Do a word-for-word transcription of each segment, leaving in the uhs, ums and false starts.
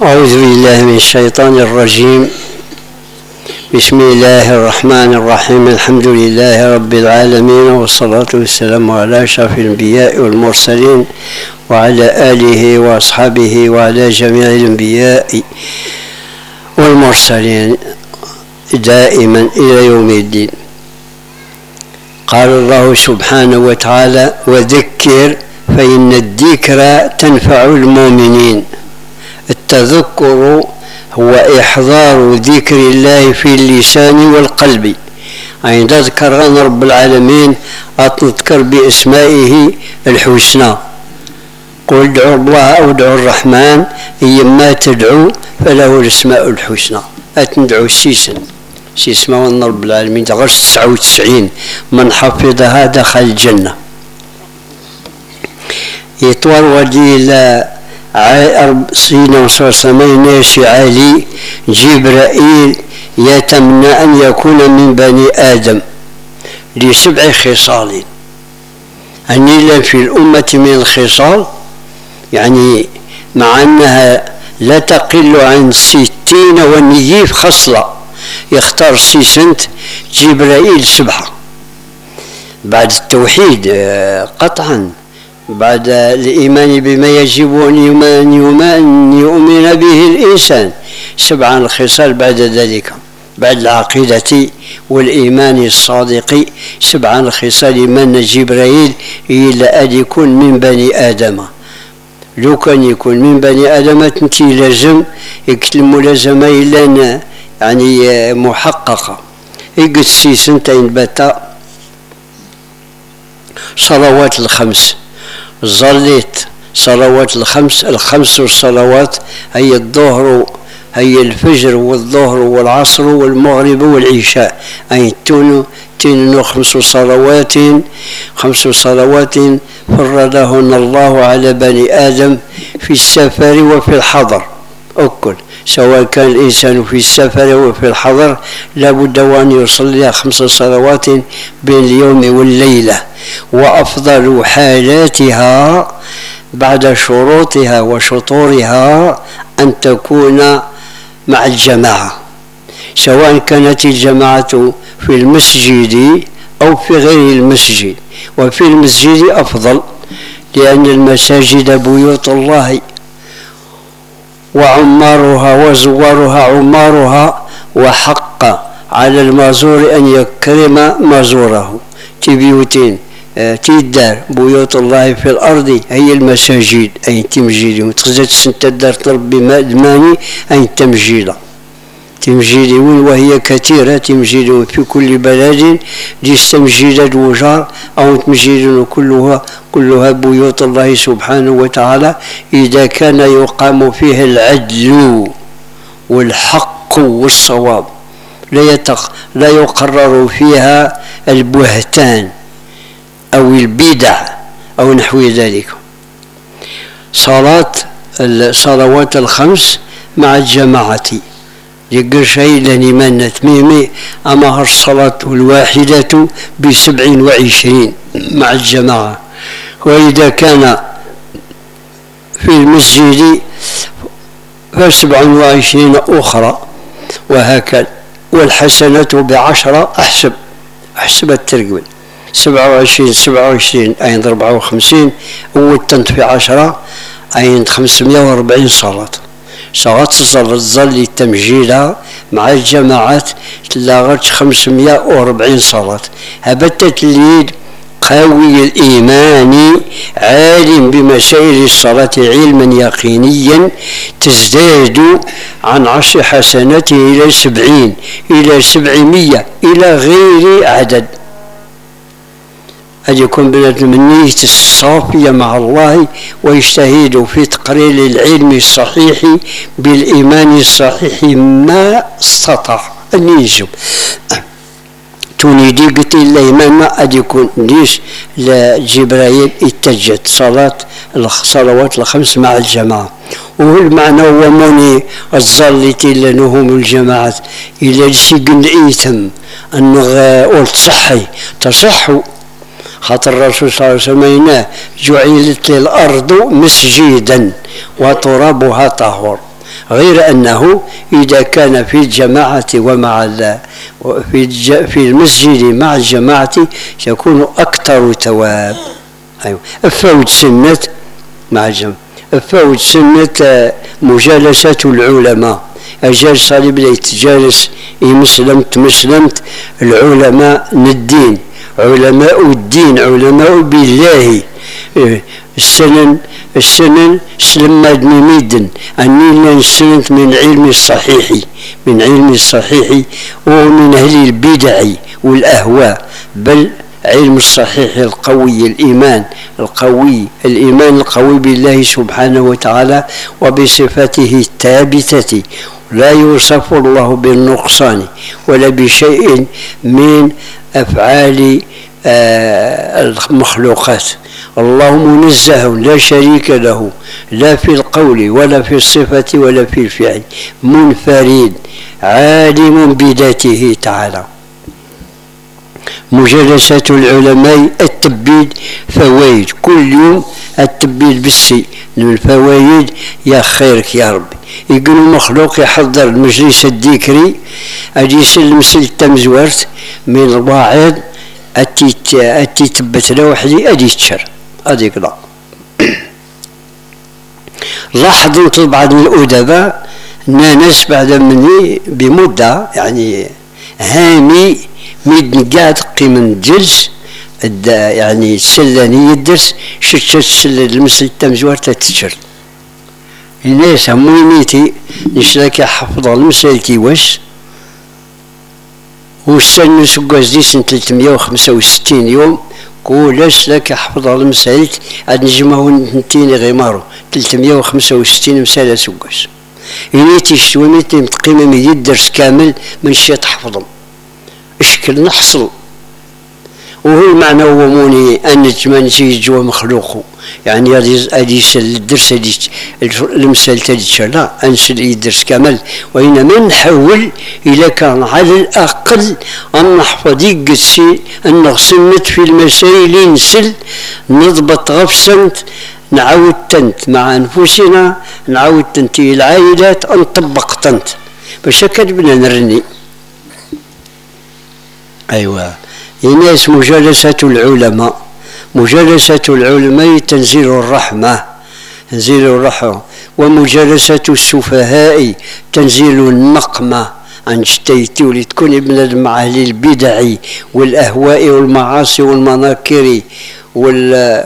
أعوذ بالله من الشيطان الرجيم. بسم الله الرحمن الرحيم. الحمد لله رب العالمين، والصلاة والسلام على أشرف الأنبياء والمرسلين وعلى آله وأصحابه وعلى جميع الأنبياء والمرسلين دائما إلى يوم الدين. قال الله سبحانه وتعالى: وذكر فإن الذكرى تنفع المؤمنين. التذكر هو إحضار ذكر الله في اللسان والقلب. أي تذكر أن رب العالمين أتذكر بأسمائه الحسنى. قل ادعوا الله أو ادعوا الرحمن، أيما تدعو فله الأسماء الحسنى. أتندعو السيسن سيسمى أن رب العالمين تغرس تسعة وتسعين من حفظها دخل الجنة. يطور وديل سيدنا سميناش علي جبرائيل يتمنى أن يكون من بني آدم لسبع خصال. أنيلا في الأمة من الخصال، يعني مع أنها لا تقل عن ستين ونيف خصلة، يختار سيسنت جبرائيل سبعة بعد التوحيد قطعا، بعد الإيمان بما يجب أن يؤمن به الإنسان. سبعة الخصال بعد ذلك، بعد العقيدة والإيمان الصادق، سبعة الخصال من جبرائيل إلى أن يكون من بني آدم. لو كان يكون من بني آدم تنتي لازم يكتل ملازمة إلا يعني محققة. يقول سي سنتين بتا صلوات الخمس، ظليت صلوات الخمس الخمس والصلوات هي الظهر، هي الفجر والظهر والعصر والمغرب والعشاء. أي تونو تنو خمس صلوات خمس صلوات فرضهن الله على بني آدم في السفر وفي الحضر. أكل سواء كان الإنسان في السفر وفي الحضر لابد وأن يصلي خمس صلوات بين اليوم والليلة. وأفضل حالاتها بعد شروطها وشطورها أن تكون مع الجماعة، سواء كانت الجماعة في المسجد أو في غير المسجد. وفي المسجد أفضل، لأن المساجد بيوت الله وعمارها وزوارها عمارها، وحق على المزور أن يكرم مزوره. تبيوتين تيدار بيوت الله في الأرض هي المساجد، أي تمجيد وتخزت سنت الدار تربي مادماني أي تمجيدة تمجيدون، وهي كثيرة تمجيدون في كل بلد. جيس تمجيدة وجار أو تمجيدون كلها كلها بيوت الله سبحانه وتعالى، إذا كان يقام فيها العدل والحق والصواب، لا يتق لا يقرر فيها البهتان أو البدع أو نحو ذلك. صلاة الصلوات الخمس مع الجماعة يقول شيء لأني من تميمي أما الصلاة الواحدة بسبع وعشرين مع الجماعة. وإذا كان في المسجد فسبع وعشرين أخرى، وهكذا. والحسنة بعشرة أحسب أحسب الترقل سبعة وعشرين سبعة وعشرين أين أربعة وخمسين، والتنت في عشرة أين خمسمائة وأربعين صلاة. صلاة الظل التمجيدة مع الجماعات تلاغت خمسمائة وأربعين صلاة. هبتت الليل قوي الإيمان عالم بمسائل الصلاة علما يقينيا، تزداد عن عشر حسناته إلى سبعين إلى سبعمية إلى غير عدد. أن يكون بلاد النية الصافية مع الله، ويجتهد في تقرير العلم الصحيح بالإيمان الصحيح ما استطاع أن ينجم. تونيدي قلت الإيمان أن يكون ليش لجبرائيل اتجت صلاة الصلوات الخمس مع الجماعة. وهو المعنى هو موني الظالتي لأنهم الجماعة إلى السجن إيثم أنه قلت صحي تصحوا خاطر الرسول صلى الله عليه وسلم جعلت الأرض مسجدا وترابها طهور. غير أنه إذا كان في الجماعة ومع في في المسجد مع الجماعة يكون أكثر ثواب. أيوة. أفوت سنة مع الجماعة، أفوت سنة مجالسة العلماء، أجال صالي بدا يتجالس مسلمت مسلمت العلماء الدين، علماء الدين، علماء بالله. السنن السنن سلم بن ميدن أني سننت من علم الصحيح، من علم الصحيح ومن أهل البدع والأهواء، بل علم الصحيح القوي، الإيمان القوي، الإيمان القوي بالله سبحانه وتعالى وبصفاته الثابتة، لا يوصف الله بالنقصان ولا بشيء من أفعال المخلوقات. الله منزه لا شريك له، لا في القول ولا في الصفة ولا في الفعل، منفرد عالم بذاته تعالى. مجالسة العلماء التبيد فوائد، كل يوم التبيد بالسي من الفوائد يا خيرك يا ربي. يقولوا مخلوق يحضر المجلس الذكري أجي يسلم سلطة مزورت من الواعظ أتي أتي تبت له وحدي أدي تشر أدي كذا. لاحظت بعض من الأدباء ناس بعد مني بمدة يعني هاني ميد قاعد قيم جلس يعني سلاني الدرس شت سل المسلطة مزورت تشر. الناس هموينيتي نشلك حفظ المسألة واش والسن سقاز دي سنة ثلاثمية وخمسة وستين يوم كولاش لك حفظ المسألة عاد نجمعو نتيني غيمارو ثلاثمية وخمسة وستين مسألة سقاز. إنيتي شتوينيتي متقيمة ميدي الدرس كامل من شي تحفظهم اشكل نحصل. وهو المعنى هو موني أن جمان شي جوا مخلوقه يعني هذه هذه الدرس هذه المسألة هذه لا أنسل الدرس كامل، وإنما نحول إلى كان على الأقل أن نحفظ يقصي أن نغسلت في المسائل نسل نضبط غفصنت نعاود تنت مع أنفسنا، نعاود تنتي العائلات نطبق تنت باش كتبنا نرني. أيوة الناس مجالسة العلماء، مجالسة العلماء تنزيل الرحمة، تنزيل الرحمة، ومجالسة السفهاء تنزيل النقمة عن شتيتي ولتكون ابن مع أهل البدع والأهواء والمعاصي والمناكر وال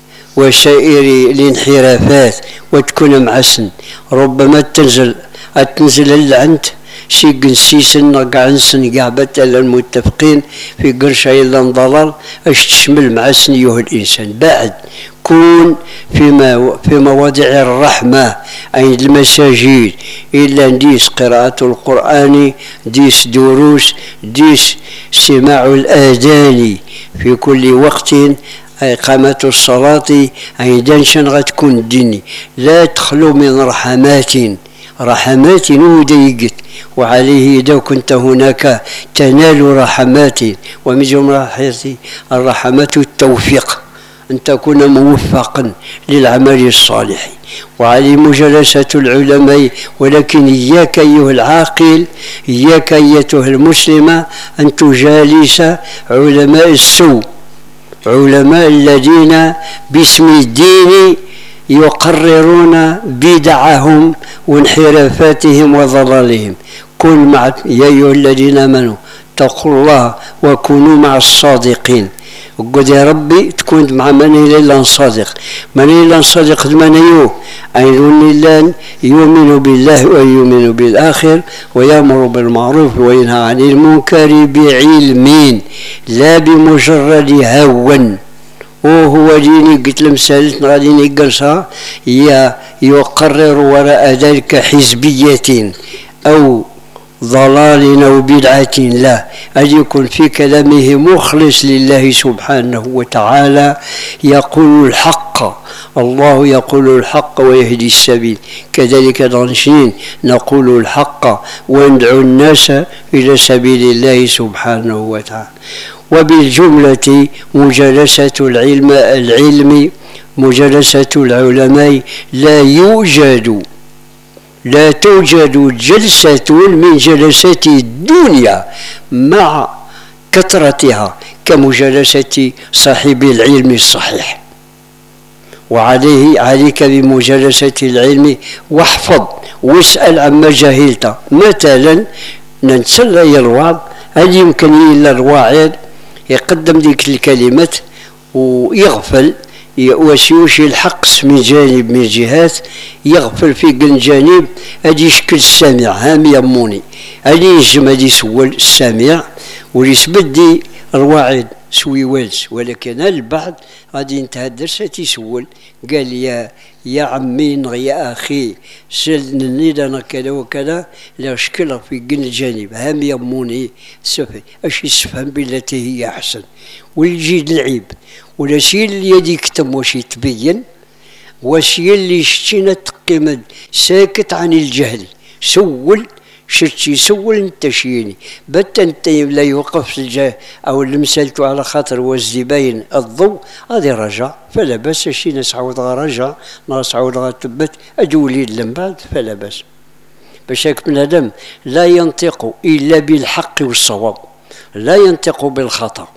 وسائر الانحرافات وتكون معسن. ربما تنزل تنزل اللعنت شي قنسيسن قاع نسن قاع بتالا المتفقين في قرشة إلا ضلال اش تشمل معسن أيها الإنسان. بعد كون فيما في مواضع الرحمة أي المساجد إلا ديس قراءة القرآن، ديس دروس، ديس سماع الآذان في كل وقت، إقامة الصلاة أيضا شن غتكون ديني. لا تخلو من رحمات، رحمات وديقت وعليه إذا كنت هناك تنال رحمات، ومن جملة الرحمات التوفيق أن تكون موفقا للعمل الصالح. وعليه مجالسة العلماء، ولكن إياك أيها العاقل، إياك أيتها المسلمة أن تجالس علماء السوء، علماء الذين باسم الدين يقررون بدعهم وانحرافاتهم وضلالهم. كن مع يا أيها الذين آمنوا اتقوا الله وكونوا مع الصادقين. وقل يا ربي تكون مع من إلا صادق، من إلا صادق من يو أيضون الله يؤمن بالله ويؤمن بالآخر ويأمر بالمعروف وينهى عن المنكر بعلم لا بمجرد هوى. وهو ديني قلت لمسالتنا غادي نقرصها يقرر وراء ذلك حزبية أو ضلال أو بدعة، لا، أن يكون في كلامه مخلص لله سبحانه وتعالى، يقول الحق، الله يقول الحق ويهدي السبيل. كذلك نحن نقول الحق وندعو الناس إلى سبيل الله سبحانه وتعالى. وبالجملة مجالسة العلم العلم مجالسة العلماء لا يوجد لا توجد جلسة من جلسات الدنيا مع كثرتها كمجالسة صاحب العلم الصحيح. وعليه عليك بمجالسة العلم، واحفظ واسأل عما جهلت. مثلا نتسلى الوعظ، هل يمكن إلا الواعظ يقدم ذيك الكلمات ويغفل وسيوشي الحق من جانب من جهات، يغفل في كل جانب، هذا يشكل السامع هام يموني، هذا ينجم هذا يسول السامع وليسبدي الواعظ سوي والس. ولكن البعض غادي ينتهى الدرس تيسول، قال يا يا عمي يا اخي سلني انا كذا وكذا، لا شكل في كل الجانب هام يموني سفي اش يسفهم بالتي هي احسن ويجي العيب ولا شي اللي يدي يكتم واش يتبين، واش اللي شتينا تقيمد ساكت عن الجهل. سول شتي سول انت شيني بت انت لا يوقف الجاه او المسالتو على خاطر والزباين الضوء هذه رجع فلا باس. شي ناس عاود رجع ناس عاود تبت اجولي من بعد فلا باس. باش هاك بنادم لا ينطق الا بالحق والصواب، لا ينطق بالخطا،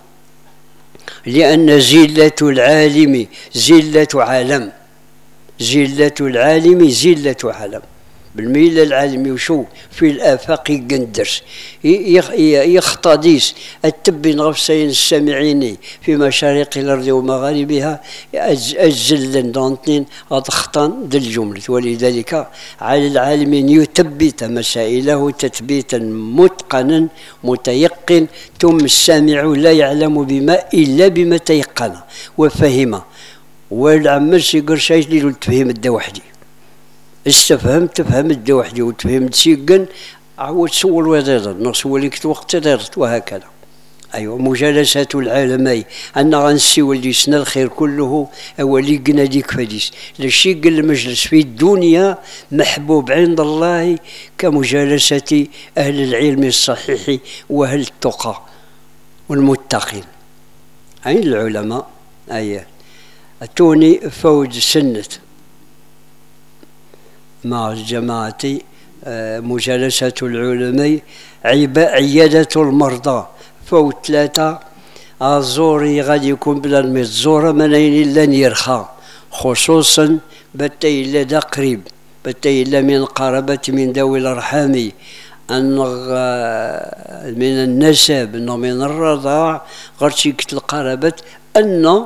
لان زله العالم زله عالم، زله العالم زله عالم. بالميل العالمي وشو في الآفاق يقندرس يختاديس التبين غفسين السامعيني في مشارق الأرض ومغاربها الزلن دانتين أضخطان ذا الجملة. ولذلك على العالم أن يثبت مسائله تثبيتا متقنا متيقن، ثم السامع لا يعلم بما إلا بما تيقن وفهم. والعمس يقول شيء اللي تفهم الدا وحدي، استفهم تفهم الدا وحدي وتفهم تسيقن عاود سول وزادر نسول لك وقت دارت وهكذا. ايوا مجالسات العالمي انا غنسي ولي سنا الخير كله اولي قنا ديك فديس لشي قل المجلس في الدنيا محبوب عند الله كمجالسة اهل العلم الصحيح واهل التقى والمتقين. عين العلماء اياه اتوني فوج سنة مع الجماعة مجالسة العلماء عيادة المرضى فوق ثلاثة الزوري غادي يكون بلا الميت زورة منين إلا نيرخا، خصوصا بتي إلا دا قريب بتي إلا من قرابة من ذوي الأرحام، أن من النسب أنه من الرضاع غير القرابة أن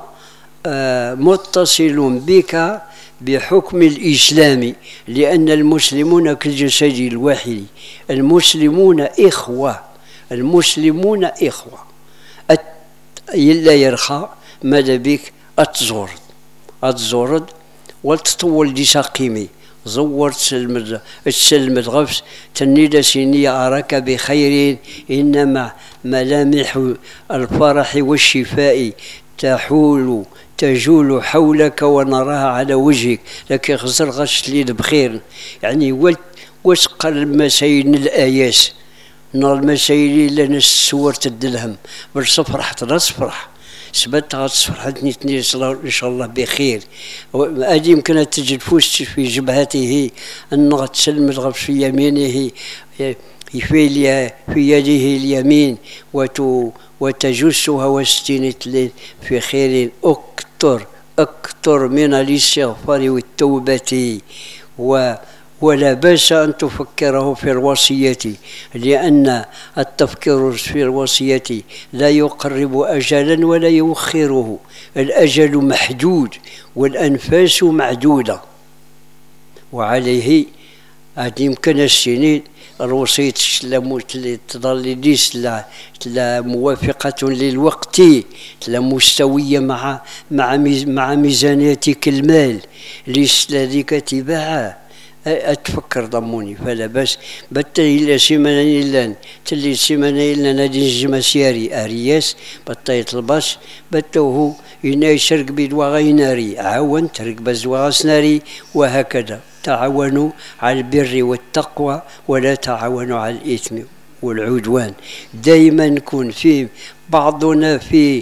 متصل بك بحكم الإسلام، لأن المسلمون كالجسد الواحد، المسلمون إخوة، المسلمون إخوة. إلا يرخى ماذا بك أتزورد أتزورد وتطول دي ساقيمي زورت سلمد السلمد غفس تنيد سيني أراك بخير، إنما ملامح الفرح والشفاء تحول تجول حولك ونراها على وجهك، لكن خسر غش لي بخير. يعني وسق المسايل الآياس نار المسايل اللي ناس سورة الدلهم بالصفرح تراس فرح سبت غتصفرحتني تني ان شاء الله بخير. هذه يمكن تجد فوس في جبهته ان غتسلم الغبس في يمينه في في يده اليمين وتجسها واستنت في خير اكثر اكثر من الاستغفار والتوبة. و ولا بأس أن تفكره في الوصية، لأن التفكير في الوصية لا يقرب أجلا ولا يؤخره، الأجل محدود والأنفاس معدودة. وعليه هذه يمكن السنين الوصية تظل ليس لا موافقة للوقت، لا مستوية مع مع مع ميزانيتك المال، ليس لديك تباعا أتفكر ضموني فلا بس بطي إلا سيمانا إلا تلي سيمانا إلا نادي نجم سياري أرياس بطي الباص بطوه يناي شرق بيدوا غيناري عاون ترك بزوا سناري. وهكذا تعاونوا على البر والتقوى ولا تعاونوا على الإثم والعدوان. دائما نكون في بعضنا في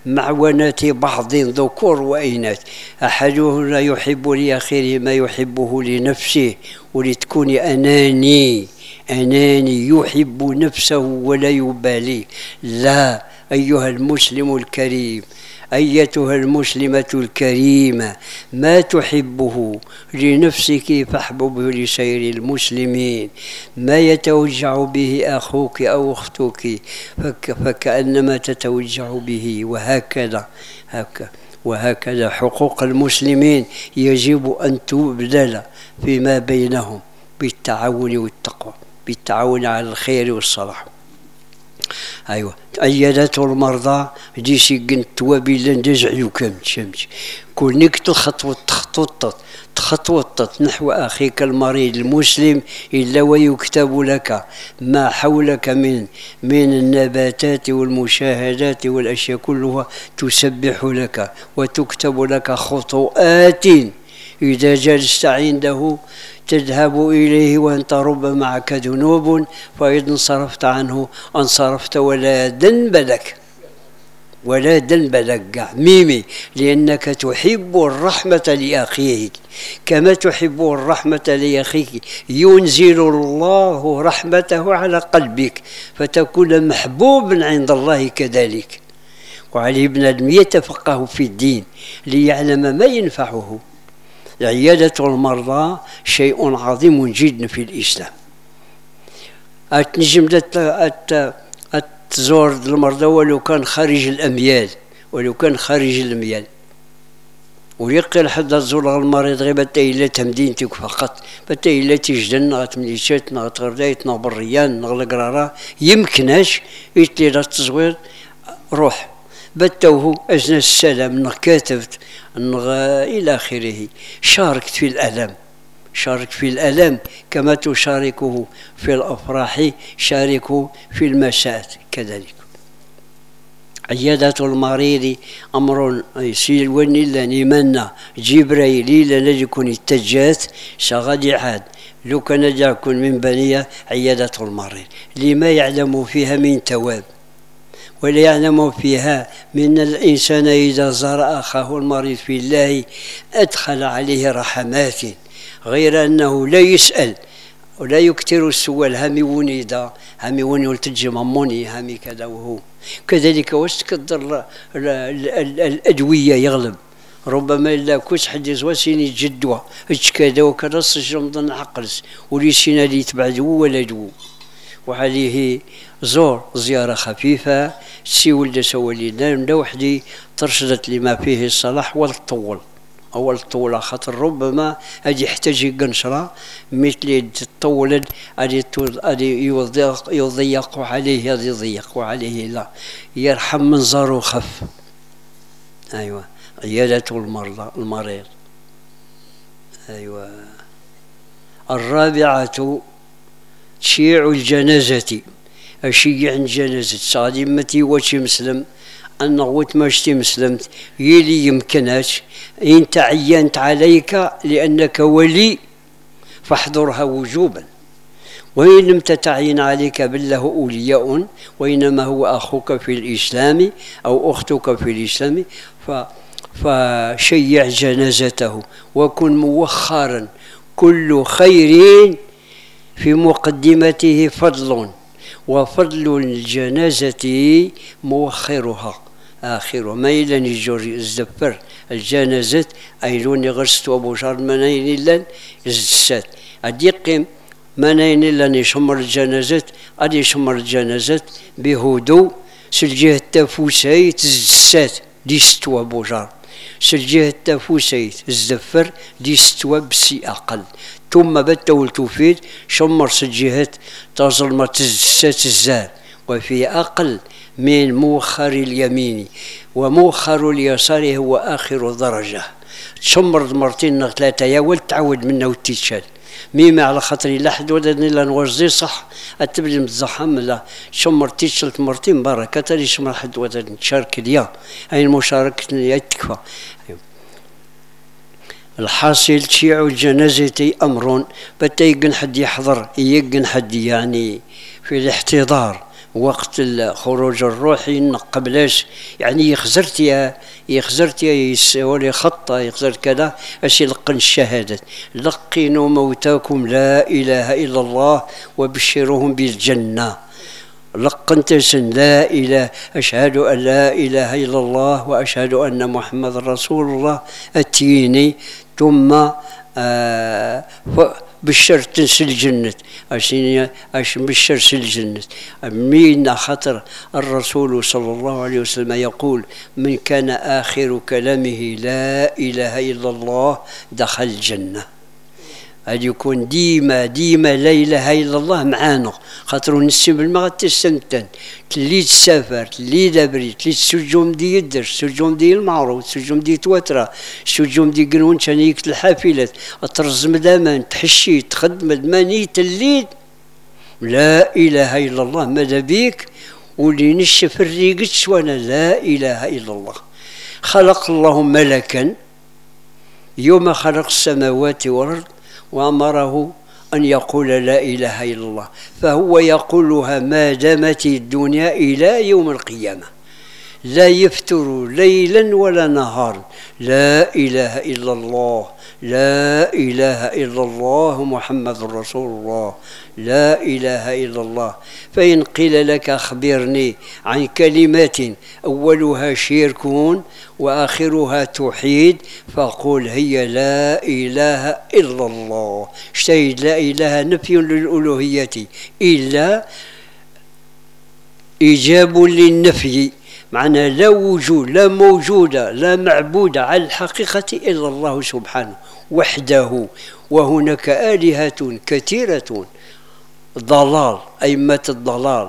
معونة بعض ذكور وإناث، أحدهم لا يحب لأخيه ما يحبه لنفسه، ولتكون أناني أناني يحب نفسه ولا يبالي. لا، أيها المسلم الكريم، أيتها المسلمة الكريمة، ما تحبه لنفسك فاحببه لسائر المسلمين. ما يتوجع به أخوك أو أختك فك فكأنما تتوجع به، وهكذا هكذا وهكذا حقوق المسلمين يجب أن تبذل فيما بينهم بالتعاون والتقوى، بالتعاون على الخير والصلاح. أيوة، عيادات المرضى دي شي قنت وبيلا ندزعلو كم تشمش كونك تخطوط تخطوط تخطوط نحو أخيك المريض المسلم، إلا ويكتب لك ما حولك من من النباتات والمشاهدات والأشياء كلها تسبح لك وتكتب لك خطوات. إذا جلست عنده تذهب إليه وأنت ربما معك ذنوب، فإذا انصرفت عنه انصرفت ولا ذنب لك، ولا ذنب لك ميمي، لأنك تحب الرحمة لأخيك كما تحب الرحمة لأخيك. ينزل الله رحمته على قلبك فتكون محبوبا عند الله كذلك. وعليه بنادم يتفقه في الدين ليعلم ما ينفعه. عيادة المرضى شيء عظيم جدا في الإسلام. أتنجم تزور المرضى ولو كان خارج الأميال، ولو كان خارج الأميال، ويقل حتى تزور المريض غير بتا إلا تمدينتك فقط، بتا إلا تجدن غتمليشات غتغردايت نغبريان نغلقرارا يمكناش يتلي التزوير روح بتوه أجنى السلام نكاتبت نغ إلى آخره. شاركت في الألم، شارك في الألم كما تشاركه في الأفراح، شاركه في المساء كذلك. عيادة المريض أمر يسير ونلا نمنا جبريل إلا يكون التجات شغادي عاد لو كان يكون من بنية عيادة المريض لما يعلم فيها من ثواب، ولا يعلم فيها من الإنسان إذا زار أخاه المريض في الله أدخل عليه رحمات، غير أنه لا يسأل ولا يكثر السؤال همي ونيدا همي وني ولتجمموني همي كذا وهو كذلك. واش تقدر الأدوية يغلب، ربما إلا كوش حديث وسيني جدوى اتش كذا وكذا السجن ضن عقلس وليسينا اللي يتبع دو ولا دو. وعليه زور زيارة خفيفة سي ولد سوالي نام وحدي ترشدت لما فيه الصلاح والطول أول طولة، خاطر ربما هذه يحتاج قنشرة مثل تطول هذه يضيق يضيق عليه، هذه يضيق عليه لا يرحم منظره خف. أيوة، عيادة المرضى المريض. أيوة، الرابعة تشيع الجنازة، أشيع الجنازة صادمتي وشي مسلم أنه وتمشتي مسلمت يلي يمكناش إن تعينت عليك لأنك ولي فاحضرها وجوبا، وإن لم تتعين عليك بل له أولياء وإنما هو أخوك في الإسلام أو أختك في الإسلام فشيع جنازته وكن موخرا. كل خير في مقدمته فضل، وفضل الجنازة موخرها آخره. ما إلا نجور الزفر الجنازة أيلوني غرست أبو شهر منين إلا الزسات أديقم منين إلا نشمر الجنازة أدي يشمر الجنازة بهدوء سلجيه التفوسيت الزسات دي ستوى أبو شهر، سلجيه التفوسيت الزفر دي ستوى بسي أقل، ثم بتو التوفيد شمر سجيهات تظلم تزسات الزار، وفي أقل من مؤخر اليمين، ومؤخر اليسار هو آخر درجة. تشمر مرتين ثلاثة يا ولد تعود منه وتتشال ميمة على خاطري لا حد ودني لا نوزي صح أتبلي متزحم لا شمر تيشلت مرتين بركة تري شمر حد ودني تشارك ليا أي المشاركة ليا تكفى. الحاصل تشيع الجنازة أمر بتا يقن حد يحضر يقن حد يعني في الاحتضار وقت الخروج الروحي قبلاش يعني يخزرتيها يخزرتيها يسولي خطة يخزر كذا اش يلقن الشهادة لقنوا موتاكم لا إله إلا الله وبشروهم بالجنة لقنت سن لا إله أشهد أن لا إله إلا الله وأشهد أن محمد رسول الله أتيني ثم آه بشر تنسل الجنة عشان عش بشر سل الجنة مين خطر الرسول صلى الله عليه وسلم يقول من كان آخر كلامه لا إله إلا الله دخل الجنة هذا يكون ديما ديما لا إله إلا الله معانا خاطر نسيب المغرب تسنتن تلي تسافر تلي دبري تلي تسجوم دي يدر سجوم دي المعروف سجوم دي تواترا سجوم دي قنون شانيك الحافلات ترزم دامان تحشي تخدم ماني تليد لا إله إلا الله ماذا بيك ولي نشف الريقش وانا لا إله إلا الله خلق الله ملكا يوم خلق السماوات والأرض وأمره أن يقول لا إله إلا الله فهو يقولها ما دامت الدنيا إلى يوم القيامة لا يفتر ليلا ولا نهارا لا إله إلا الله لا إله إلا الله محمد رسول الله لا إله إلا الله فإن قيل لك أخبرني عن كلمات أولها شرك وآخرها توحيد فقل هي لا إله إلا الله اشتهد لا إله نفي للألوهية إلا إيجاب للنفي معنى لا وجود لا موجودة لا معبودة على الحقيقة إلا الله سبحانه وحده وهناك آلهة كثيرة ضلال أئمة الضلال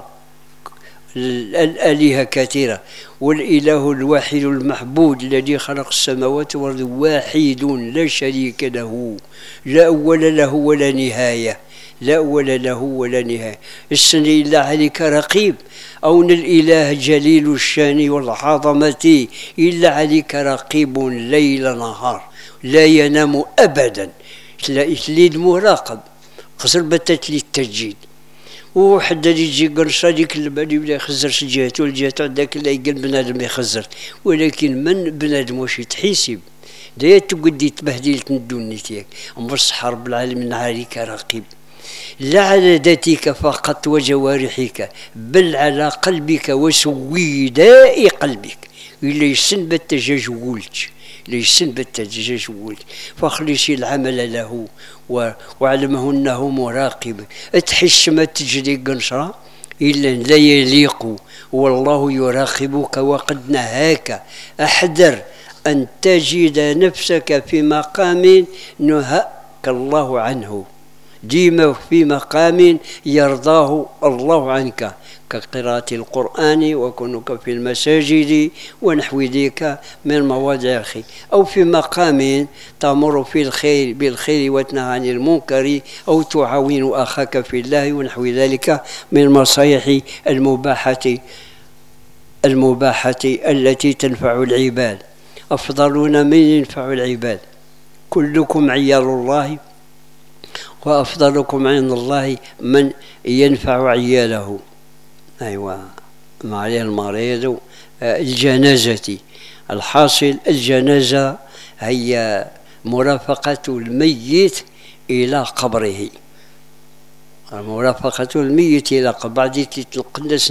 الآلهة كثيرة والإله الواحد المحبود الذي خلق السماوات والأرض واحد لا شريك له لا أول له ولا نهاية لا أول له ولا نهاية السن إلا عليك رقيب أون الإله جليل الشان والعظمة إلا عليك رقيب ليل نهار لا ينام أبدا تليد مراقب خسر بتت لي التجديد وحد اللي يجي قرصه ديك البالي ولا يخزر جهته والجهه عندك لا يقل بنادم يخزر ولكن من بنادم واش يتحسب دايا تقدي تبهدلت ندونيتك بصح رب العالمين عليك رقيب لا على ذاتك فقط وجوارحك بل على قلبك وسويداء قلبك إلا يسن بالتجاج ولج ليسن بالتجاج ولج فاخلص العمل له واعلمه انه مراقب اتحش ما تجري قنشرة الا لا يليق والله يراقبك وقد نهاك احذر ان تجد نفسك في مقام نهاك الله عنه ديما في مقام يرضاه الله عنك كقراءة القرآن وكونك في المساجد ونحو ذلك من مواضع الخير أو في مقام تأمر في الخير بالخير وتنهى عن المنكر أو تعاون أخاك في الله ونحو ذلك من المصالح المباحة المباحة التي تنفع العباد أفضلنا من ينفع العباد كلكم عيال الله وأفضلكم عند الله من ينفع عياله أيوة مع المريض الجنازة الحاصل الجنازة هي مرافقة الميت إلى قبره مرافقة الميت إلى قبره بعد تلقندس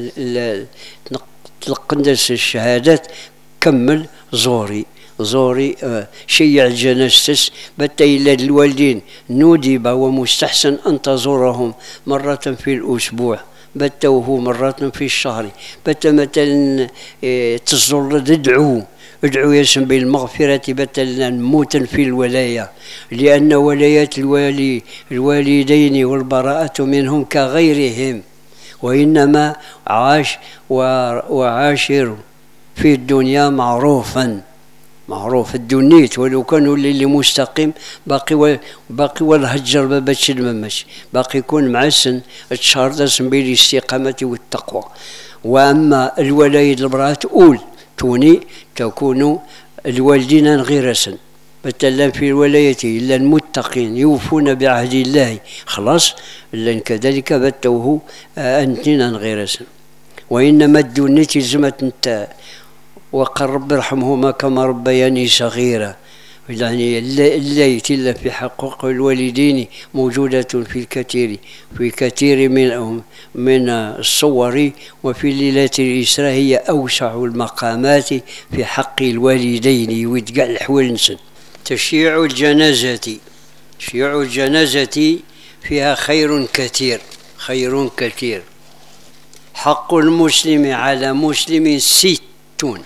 تلقندس الشهادات كمل زوري زوري شيع الجنازة بتا إلى الوالدين ندب ومستحسن أن تزورهم مرة في الأسبوع بتوه مرات في الشهر بت مثلا تزور تدعو ادعو يسم بالمغفرة مثلا موتا في الولاية لأن ولايات الوالي الوالدين والبراءة منهم كغيرهم وإنما عاش وعاشر في الدنيا معروفا معروف الدنيت ولو كانوا اللي مستقيم باقي باقي ولا هجر ما باتش الممش باقي يكون معسن الشهر اسم بالاستقامة والتقوى وأما الولاية المرأة أول توني تكون الوالدين غيرسا مثلا في الولاية إلا المتقين يوفون بعهد الله خلاص، إلا كذلك بتوه أنتنا غير سن. وإنما الدنيا تلزمت انت وقال رب ارحمهما كما ربياني صغيرة. يعني الليت إلا في حقوق الوالدين موجودة في الكثير في كثير من من الصور، وفي ليلة الإسراء هي أوسع المقامات في حق الوالدين ويتقع الحوال نسن. تشييع الجنازة، تشييع الجنازة فيها خير كثير، خير كثير. حق المسلم على مسلم ستون: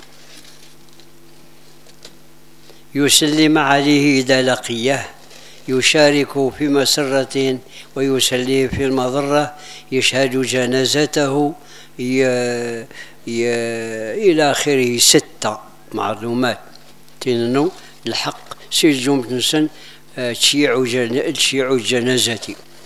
يسلم عليه إذا لقيه، يشارك في مسرة ويسليه في المضرة، يشهد جنازته، ي... ي... إلى آخره. ستة معلومات تنو الحق سيجوم نسن تشيع جن... تشيع الجنازة.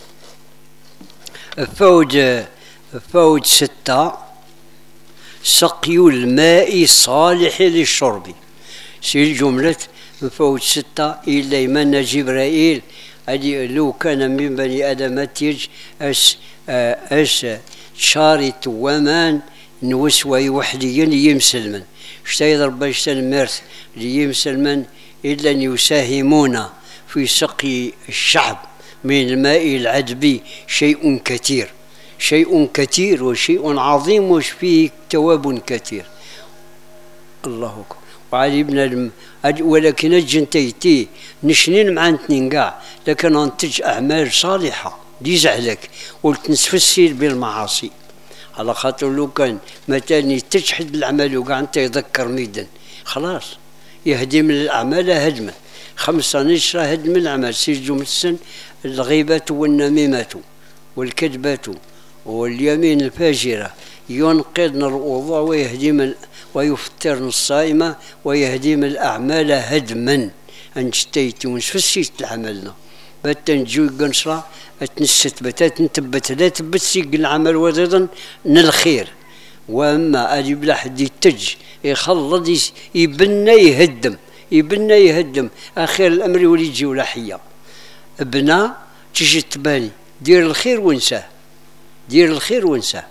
فوج فوج ستة: سقي الماء الصالح للشرب. سي الجملة فوج ستة إلا يمنى جبرائيل أدي لو كان من بني آدم تيج أس أس شاري تومان نوسوي وحديا يمسلمن اشتايد ربي اشتن مرث ليمسلمن إلا أن يساهمون في سقي الشعب من الماء العذب شيء كثير، شيء كثير وشيء عظيم وفيه تواب كثير. الله أكبر. وعلي بن الم... ولكن الجنتيتي نشنين مع نتنقع، لكن أنتج أعمال صالحة دي زعلك ولتنسفسير بالمعاصي. على خاطر لو كان مثلا تجحد بالأعمال وقع أنت يذكر ميدا خلاص يهدم الأعمال هدما. خمسة نشرة هدم الأعمال. سيجوا السن: الغيبة والنميمة والكذبة واليمين الفاجرة ينقضن الوضوء ويهدم ويفترن الصائمة ويهدم الأعمال هدما. أنشتيتي ونسفسيت العملنا باتنجوي قنصرة اتنست بتات نتبت لا تبت سيق العمل وضيضا الخير. وأما أجي بلا حد يتج يخلط يبنى يهدم، يبنى يهدم آخر الأمر ولي يجي ولا حية. ابنا تجي تباني دير الخير وانساه، دير الخير وانساه.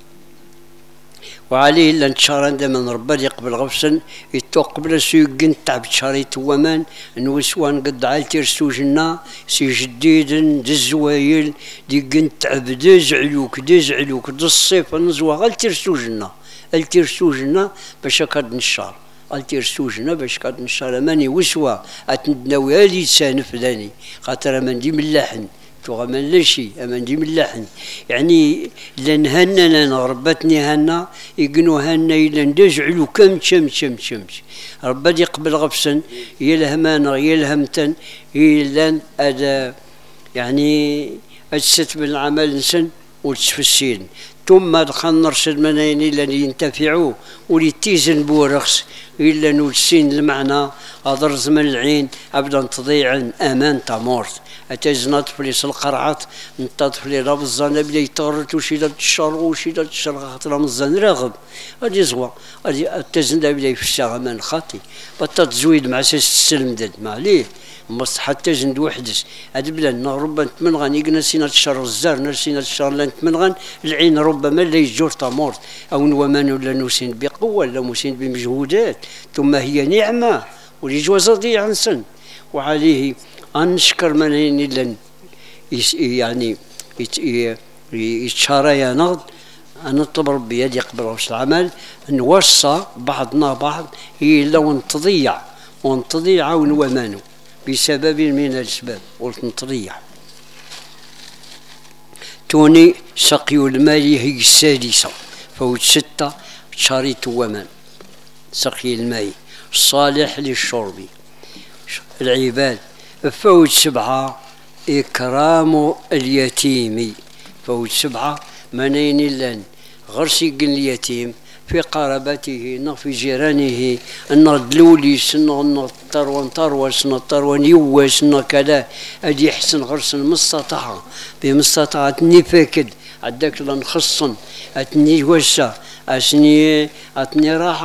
وعليه إلا انتشار عندما ربنا يقبل غفصا يتوقبل سيقن تعب تشاري تومان نوسوان قد عالتير سوجنا سي جديد دزوايل دي قن تعب دز علوك دز علوك دز الصيف نزوا غالتير سوجنا التير سوجنا باش كاد نشار التير سوجنا باش كاد نشار ماني وسوا اتنداوي هالي سان فلاني خاطر من دي ملاحن من لا شيء أمان دي من اللحن. يعني لان هنا ربتني هنا يقنوا هنا إلا ندجعلوا كم شم شم شمش ربي يقبل غفصا يلهمان يلهمتن إلا أدا يعني أجسد بالعمل نسن وتسفسين. ثم دخل نرشد منين إلا ينتفعوا وليتيزن بورخص إلا نوسين المعنى أضرز من العين أبدا تضيع أمان تمورت. أتزنا طفليس القرعات نتا طفلي راب الزان بدا يطرت وشي دا تشر وشي دا تشر خاطر مزان راغب هادي زوا هادي أتزنا بدا يفشا من خاطي بطا تزويد مع ساس السلم داد ما عليه مص حتى زند وحدس هاد بلا ربما نتمنغن يقنا سينا تشر الزار نرسينا تشر لا نتمنغن العين ربما لا يجور تمورت أو نومان ولا نوسين بقوة ولا موسين بمجهودات ثم هي نعمة ولجواز ضيع نسن. وعليه أنشكر منين إلا يعني يتشارى يا نغض أن نطلب بيد يقبل وش العمل نوصى بعضنا بعض إلا ونتضيع ونتضيع ونومانو بسبب من الأسباب قلت نتضيع. توني سقي المال هي السادسة فوت ستة شريط ومان. سقي الماء الصالح للشرب العباد. فوت سبعة إكرام اليتيم. فوت سبعة منين لن غرسي اليتيم في قرابته نو في جيرانه نرد لوليس نطر ونطروس نطر ونيوس كذا أدي يحسن غرس المستطاعة بمستطاعة نفاكد عداك لنخصن أتني وسا أسني أتني راحة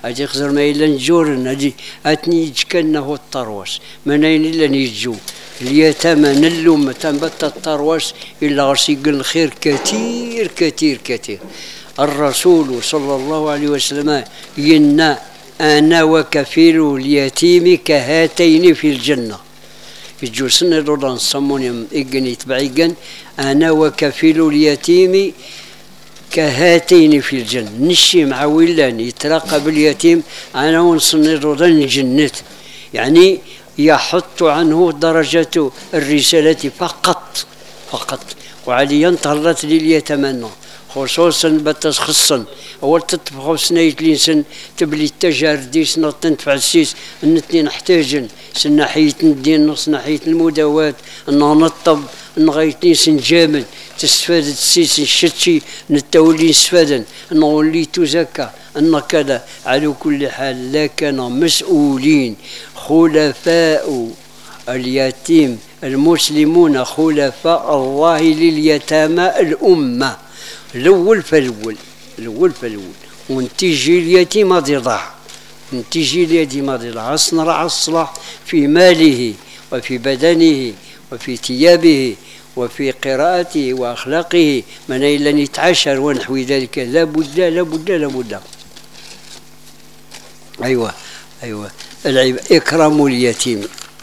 أجي خزر ما إلا نجورن أجي أتني كأنه الطروس منين إلا نيجو اليتامى نلوم تنبت الطروس إلا غسيق الخير كثير كثير كثير. الرسول صلى الله عليه وسلم ينا أنا وكفيل اليتيم كهاتين في الجنة. يجو سنة رضان صموني إجني تبعيجن أنا وكفيل اليتيم كهاتين في الجنة. نشي مع ولان يترقب اليتيم أنا ونصني رضان جنت يعني يحط عنه درجة الرسالة فقط فقط. وعليا انتهرت لليتمنى خصوصا بتس خصا أول تطبخوا سنيت لينسن تبلي التجار دي سنة تنفع السيس النتني نحتاجن سناحية الدين نص ناحية المداوات نطب نغيتني سنجامل تستفاد السيس الشتشي نتولي نستفادا نولي تزكى أن كذا. على كل حال لا كان مسؤولين خلفاء اليتيم المسلمون خلفاء الله لليتامى الأمة الأول فالأول الأول فالأول ونتيجي اليتيم هذه ضاع نتيجي اليتيم هذه ضاع أصنع الصلاح في ماله وفي بدنه وفي ثيابه وفي قراءته وأخلاقه من إلا يتعاشر ونحو ذلك لا بد لا بد لا بد. أيوة أيوة العب إكرام اليتيم.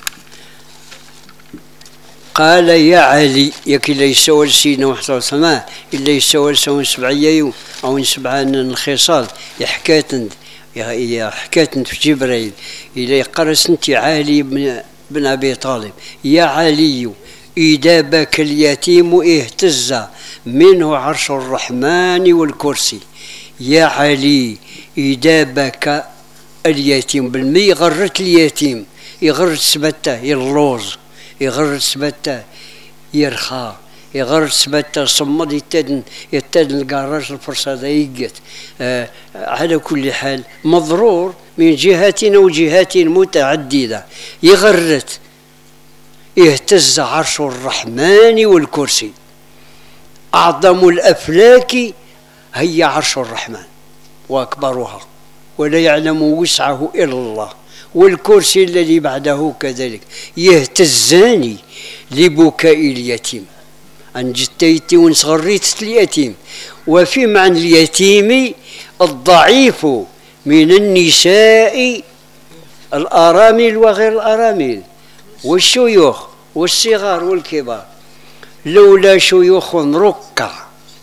قال يا علي يكي لا يسوى سيدنا وحده سماه إلا يسوى سوى سبعية أو سبعان الخصال يحكاتن يا حكاتن في جبريل إلى يقرس أنت علي بن, بن أبي طالب يا علي إذا بك اليتيم اهتز منه عرش الرحمن والكرسي. يا علي إذا بك اليتيم بالمي غرت اليتيم يغرت سبته يلوز يغرت سبته يرخى يغرت سبته صمد يتدن يتدن القراج الفرصة ضيقت. آه على كل حال مضرور من جهات وجهات متعددة يغرت اهتز عرش الرحمن والكرسي. أعظم الأفلاك هي عرش الرحمن وأكبرها ولا يعلم وسعه إلا الله والكرسي الذي بعده كذلك يهتزاني لبكاء اليتيم. أن جتيت ونصغريت اليتيم وفي معنى اليتيم الضعيف من النساء الأرامل وغير الأرامل والشيوخ والصغار والكبار. لولا شيوخ ركع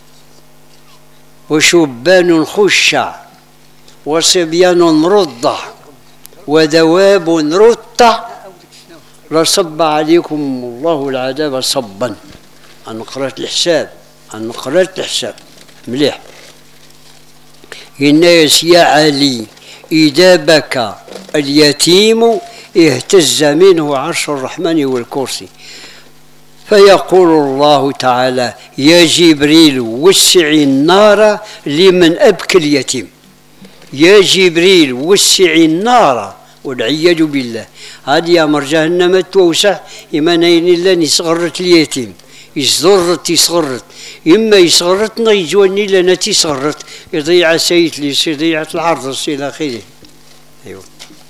وشبان خشع وصبيان رضع ودواب رتع لصب عليكم الله العذاب صبا. أنا قرأت الحساب أنا قرأت الحساب مليح. الناس يا علي إذا بكى اليتيم اهتز منه عرش الرحمن والكرسي. فيقول الله تعالى يا جبريل وسع النار لمن أبكى اليتيم. يا جبريل وسع النار والعياذ بالله. هذه يا مر جهنم توسع إيمانين إلا نصغرت اليتيم يصغرت يصغرت إما يصغرت نيجوني لنا تصغرت يضيع سيد لي يضيع العرض إلى آخره. أيوه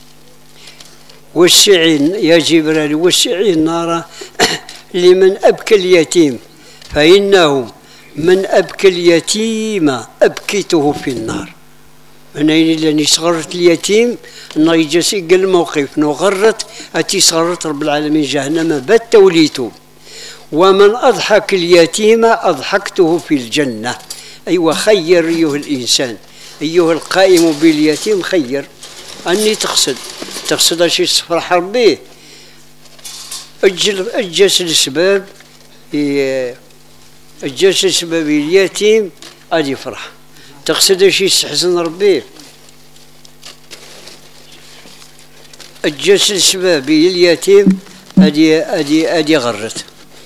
وسع يا جبريل وسع النار لمن أبكى اليتيم فإنه من أبكى اليتيم أبكيته في النار. من أين اللي صغرت اليتيم نيجسي قل موقف نغرت أتي صغرت رب العالمين جهنم بات وليته. ومن أضحك اليتيم أضحكته في الجنة. أيوة خير أيها الإنسان أيها القائم باليتيم خير أني تقصد تقصد شي تفرح ربيه أجل أجلس الأسباب أجلس الأسباب اليتيم أدي فرح تقصد شي يستحسن ربيه أجلس الأسباب اليتيم أدي أدي أدي غرت.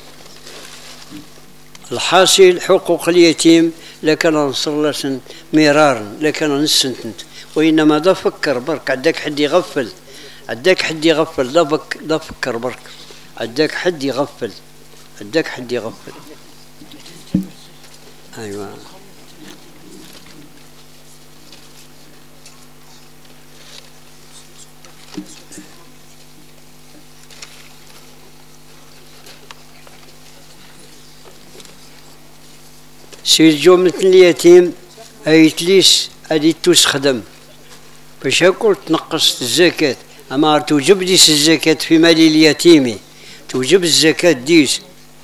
الحاصل حقوق اليتيم لكن نصر مرارا لكن نسنتنت وإنما دا فكر برك عندك حد يغفل عندك حد يغفل لا بك لا فكر برك عندك حد يغفل عندك حد يغفل. أيوة سي جملة اليتيم أيتليس أدي تسخدم باش هاكل تنقص الزكاة، أما توجب ديس الزكاة في مال اليتيم، توجب الزكاة ديس.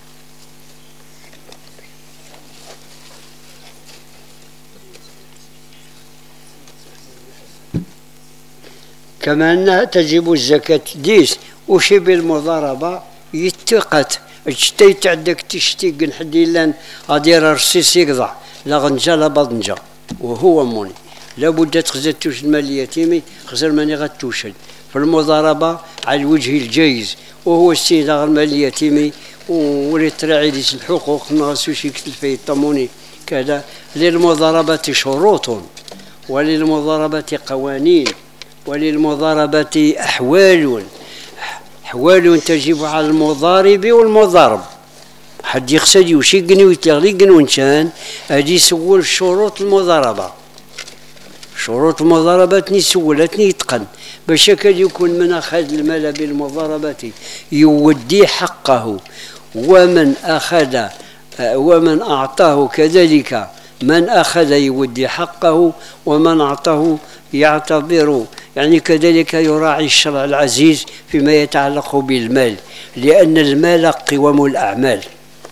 كما أنها تجب الزكاة ديس وشي بالمضاربة يتقت اجتيت عندك تشتي قن حدي لان غادير رصيص يقضع لا غنجا لا بضنجا وهو موني لابد تخزر توشد مال اليتيمي خزر ماني غتوشد في المضاربة على الوجه الجيز، وهو السيد مال اليتيمي ولي تراعي ديس الحقوق نغسوش يكتل فيه الطموني كذا. للمضاربة شروط وللمضاربة قوانين وللمضاربة أحوال، أحوال تجب على المضارب والمضارب. حد يقصد يوشيقني ويتغلي قنونشان أدي سول شروط المضاربة، شروط المضاربة نسولتني يتقن باش كان يكون من أخذ المال بالمضاربة يودي حقه، ومن أخذ ومن أعطاه كذلك من أخذ يودي حقه، ومن أعطاه يعتبر يعني كذلك يراعي الشرع العزيز فيما يتعلق بالمال، لأن المال قوام الأعمال.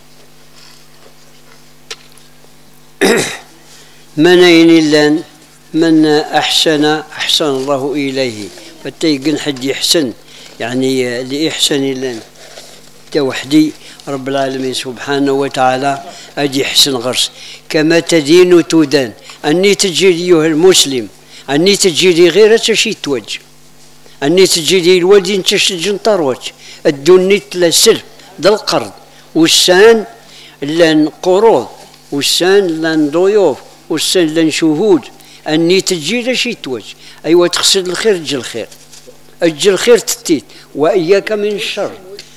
من أين لان من أحسن أحسن الله إليه، فتيقن حد يحسن يعني لإحسن لان توحدي رب العالمين سبحانه وتعالى أدي حسن غرس. كما تدين تدان، أني تجي أيها المسلم أني تجي لي غير تشي توجه، أني تجي لي الوالدين تشجن طروج الدنيا تلسل ذا القرض والسان لان قروض والسان لان ضيوف والسان لان شهود، أني تجي لي شي توجه أيوة تقصد الخير تجي الخير أجي الخير تتيت وإياك من الشر.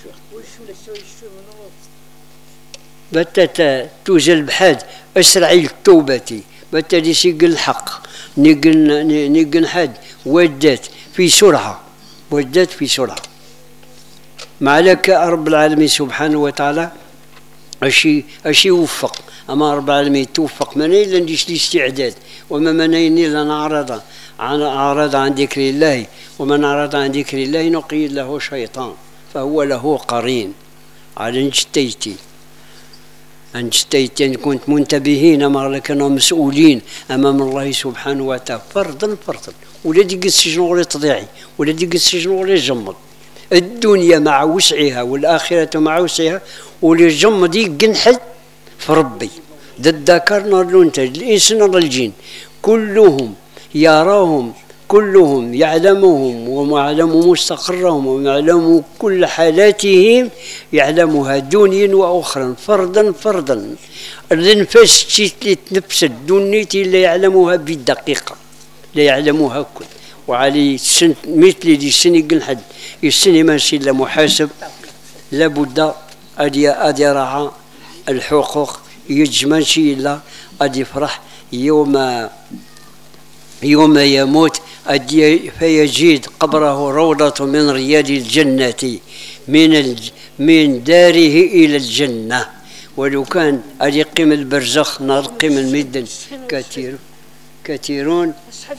بتتا توزل بحاد أسرع التوبة بتتا سيق الحق نيقن نيقن حد ودات في سرعة ودات في سرعة. مع لك رب العالمين سبحانه وتعالى أشي أشي يوفق، أما رب العالمين توفق من إلا نديش الاستعداد، وما من إلا نعرض عن أعرض عن ذكر الله، ومن أعرض عن ذكر الله نقيد له شيطان فهو له قرين. على نجتيتي أنجتيت أن كنت منتبهين أما لكنا مسؤولين أمام الله سبحانه وتعالى فرضا فرضا، ولا ديك السجن ولا تضيعي ولا ديك السجن ولا جمد. الدنيا مع وسعها والآخرة مع وسعها، ولا جمد يقنحد في ربي ذكرنا الأنتج الإنسان والجن كلهم يراهم كلهم يعلمهم ويعلم مستقرهم ويعلم كل حالاتهم، يعلمها دنيا وأخرى فردا فردا. الانفاس اللي تنفس الدنيا لا يعلمها بالدقيقة، لا يعلمها كل. وعلي سن مثل دي سن قنحد السن ماشي إلا محاسب، لابد أدي أدي راعى الحقوق يجمل شيء إلا أدي فرح يوم يوم يموت فيجد قبره روضة من رياض الجنة من من داره إلى الجنة. ولو كان أرقم البرزخ نرقم المدن كثير كثيرون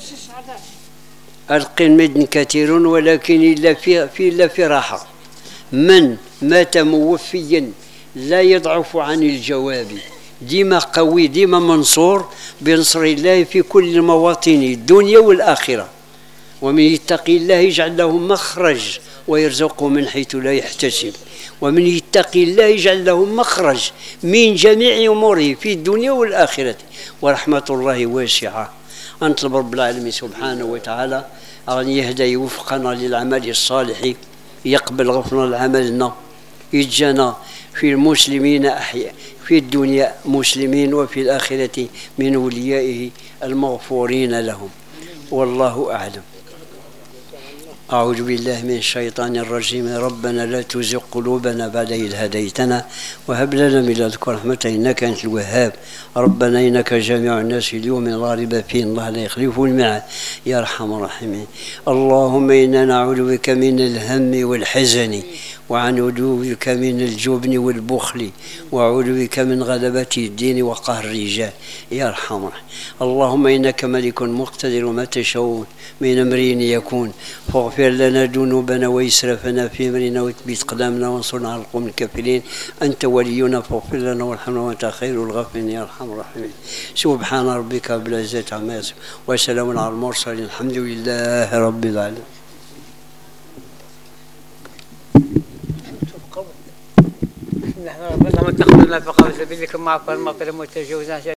أرقم المدن كثيرون، ولكن إلا في في إلا في راحة. من مات موفيا لا يضعف عن الجواب، ديما قوي ديما منصور بنصر الله في كل مواطن الدنيا والآخرة. ومن يتقي الله يجعل له مخرج ويرزقه من حيث لا يحتسب، ومن يتقي الله يجعل له مخرج من جميع أموره في الدنيا والآخرة، ورحمة الله واسعة. أنطلب رب العالمين سبحانه وتعالى أن يهدى يوفقنا للعمل الصالح، يقبل غفرنا عملنا، يجانا في المسلمين أحياء في الدنيا مسلمين وفي الآخرة من أوليائه المغفورين لهم، والله أعلم. أعوذ بالله من الشيطان الرجيم. ربنا لا تزغ قلوبنا بعد إذ هديتنا وهب لنا من لدنك رحمة إنك أنت الوهاب. ربنا إنك جامع الناس اليوم لا ريب فيه الله لا يخلف الميعاد يا أرحم الراحمين. اللهم إنا نعوذ بك من الهم والحزن وعن عدوك من الجبن والبخل وأعوذ بك من غلبة الدين وقهر الرجال يا أرحم الراحمين. اللهم إنك ملك مقتدر ما تشاء من أمر يكون فاغفر لنا ذنوبنا وإسرافنا في أمرنا وثبت قدامنا وانصرنا على القوم الكافرين. أنت ولينا فاغفر لنا وارحمنا وأنت خير الغافرين يا أرحم الراحمين. سبحان ربك رب العزة عما يصفون وسلام على المرسلين الحمد لله رب العالمين. نحن ربنا ما اتخذنا فقط سبيلكم معكم المغفرة متجاوزا